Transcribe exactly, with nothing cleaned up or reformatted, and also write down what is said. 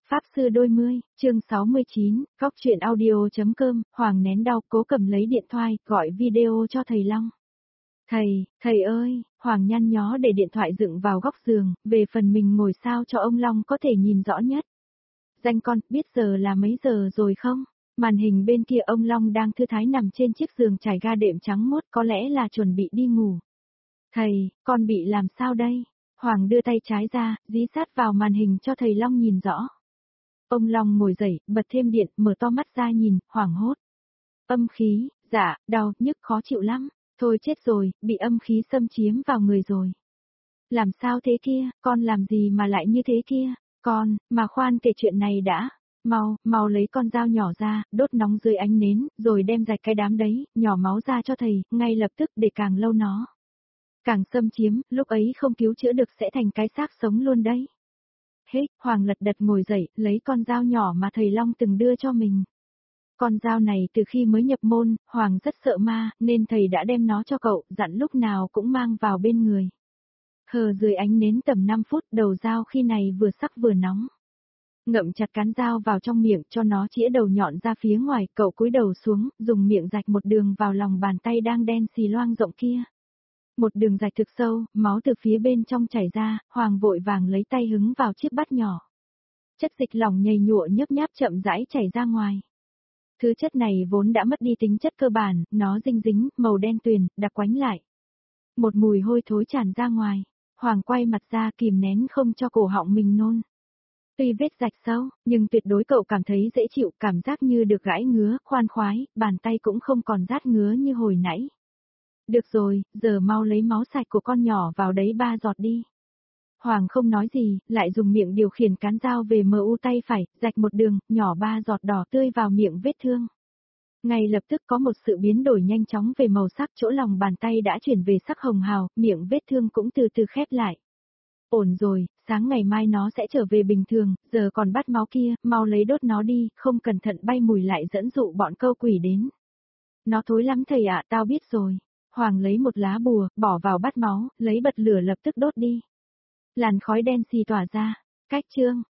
Pháp sư đôi mươi, chương sáu mươi chín, góc truyện audio.com, Hoàng nén đau cố cầm lấy điện thoại, gọi video cho thầy Long. Thầy, thầy ơi, Hoàng nhăn nhó để điện thoại dựng vào góc giường, về phần mình ngồi sao cho ông Long có thể nhìn rõ nhất. Danh con, biết giờ là mấy giờ rồi không? Màn hình bên kia ông Long đang thư thái nằm trên chiếc giường trải ga đệm trắng muốt, có lẽ là chuẩn bị đi ngủ. Thầy, con bị làm sao đây? Hoàng đưa tay trái ra, dí sát vào màn hình cho thầy Long nhìn rõ. Ông Long ngồi dậy, bật thêm điện, mở to mắt ra nhìn, hoảng hốt. Âm khí, dạ, đau, nhức khó chịu lắm. Thôi chết rồi, bị âm khí xâm chiếm vào người rồi. Làm sao thế kia, con làm gì mà lại như thế kia? Con, mà khoan kể chuyện này đã. Mau, mau lấy con dao nhỏ ra, đốt nóng dưới ánh nến, rồi đem rạch cái đám đấy, nhỏ máu ra cho thầy, ngay lập tức để càng lâu nó. Càng xâm chiếm, lúc ấy không cứu chữa được sẽ thành cái xác sống luôn đấy. Hết, Hoàng lật đật ngồi dậy, lấy con dao nhỏ mà thầy Long từng đưa cho mình. Con dao này từ khi mới nhập môn, Hoàng rất sợ ma, nên thầy đã đem nó cho cậu, dặn lúc nào cũng mang vào bên người. Hờ dưới ánh nến tầm năm phút, đầu dao khi này vừa sắc vừa nóng. Ngậm chặt cán dao vào trong miệng cho nó chĩa đầu nhọn ra phía ngoài, cậu cúi đầu xuống, dùng miệng rạch một đường vào lòng bàn tay đang đen xì loang rộng kia. Một đường rạch thực sâu, máu từ phía bên trong chảy ra, Hoàng vội vàng lấy tay hứng vào chiếc bát nhỏ. Chất dịch lỏng nhầy nhụa nhớp nháp chậm rãi chảy ra ngoài. Thứ chất này vốn đã mất đi tính chất cơ bản, nó dinh dính, màu đen tuyền, đặc quánh lại. Một mùi hôi thối tràn ra ngoài, Hoàng quay mặt ra kìm nén không cho cổ họng mình nôn. Tuy vết rạch sâu, nhưng tuyệt đối cậu cảm thấy dễ chịu, cảm giác như được gãi ngứa, khoan khoái, bàn tay cũng không còn rát ngứa như hồi nãy. Được rồi, giờ mau lấy máu sạch của con nhỏ vào đấy ba giọt đi. Hoàng không nói gì, lại dùng miệng điều khiển cán dao về mờ u tay phải, rạch một đường, nhỏ ba giọt đỏ tươi vào miệng vết thương. Ngay lập tức có một sự biến đổi nhanh chóng về màu sắc, chỗ lòng bàn tay đã chuyển về sắc hồng hào, miệng vết thương cũng từ từ khép lại. Ổn rồi, sáng ngày mai nó sẽ trở về bình thường, giờ còn bắt máu kia, mau lấy đốt nó đi, không cẩn thận bay mùi lại dẫn dụ bọn câu quỷ đến. Nó thối lắm thầy ạ, tao biết rồi. Hoàng lấy một lá bùa, bỏ vào bát máu, lấy bật lửa lập tức đốt đi. Làn khói đen xì tỏa ra. Cách chương,